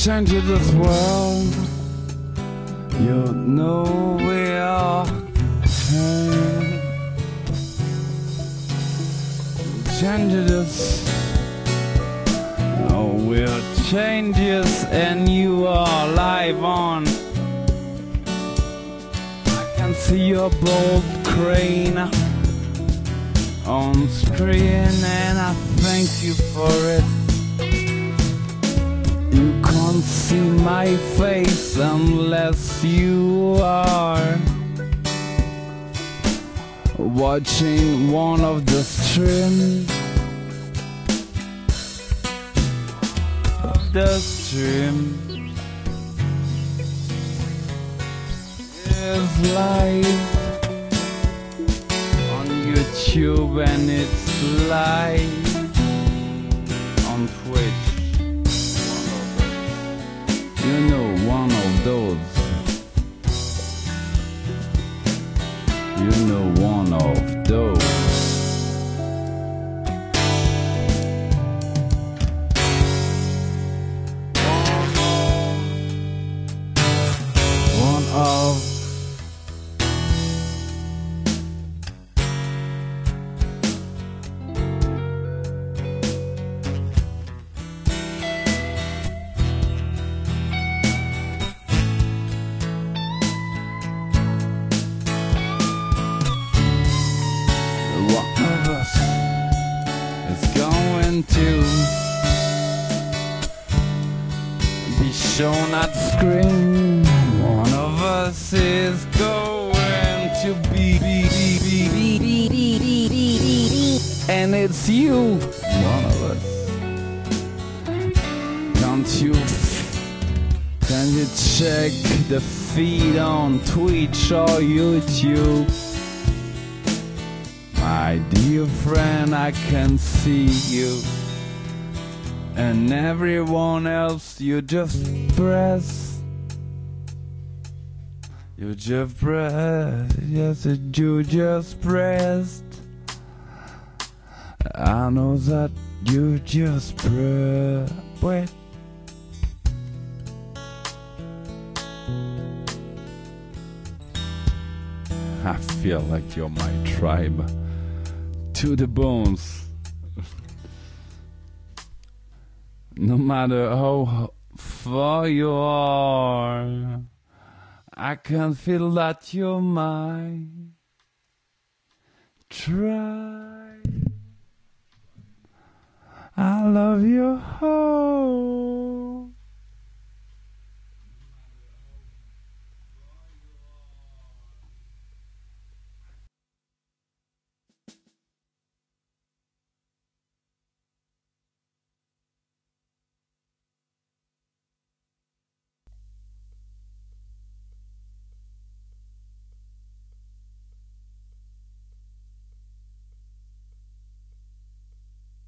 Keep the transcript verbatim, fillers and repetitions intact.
change this world. You know we are change. Change this. Oh, we're changes and you are live on. I can see your bold crane on screen and I thank you for it. You can't see my face unless you are watching one of the streams. The stream is live on YouTube and it's live on Twitch. You know, one of those. You know, one of those. One of. To be shown at screen. One of us is going to be, be, be, be, be, be, be, be, and it's you. One of us. Can't you can you check the feed on Twitch or YouTube? My dear friend, I can see you. And everyone else, you just press. You just press. Yes, you just pressed. I know that you just press. Wait. I feel like you're my tribe. To the bones. No matter how far you are, I can feel that you're my tribe. I love your home.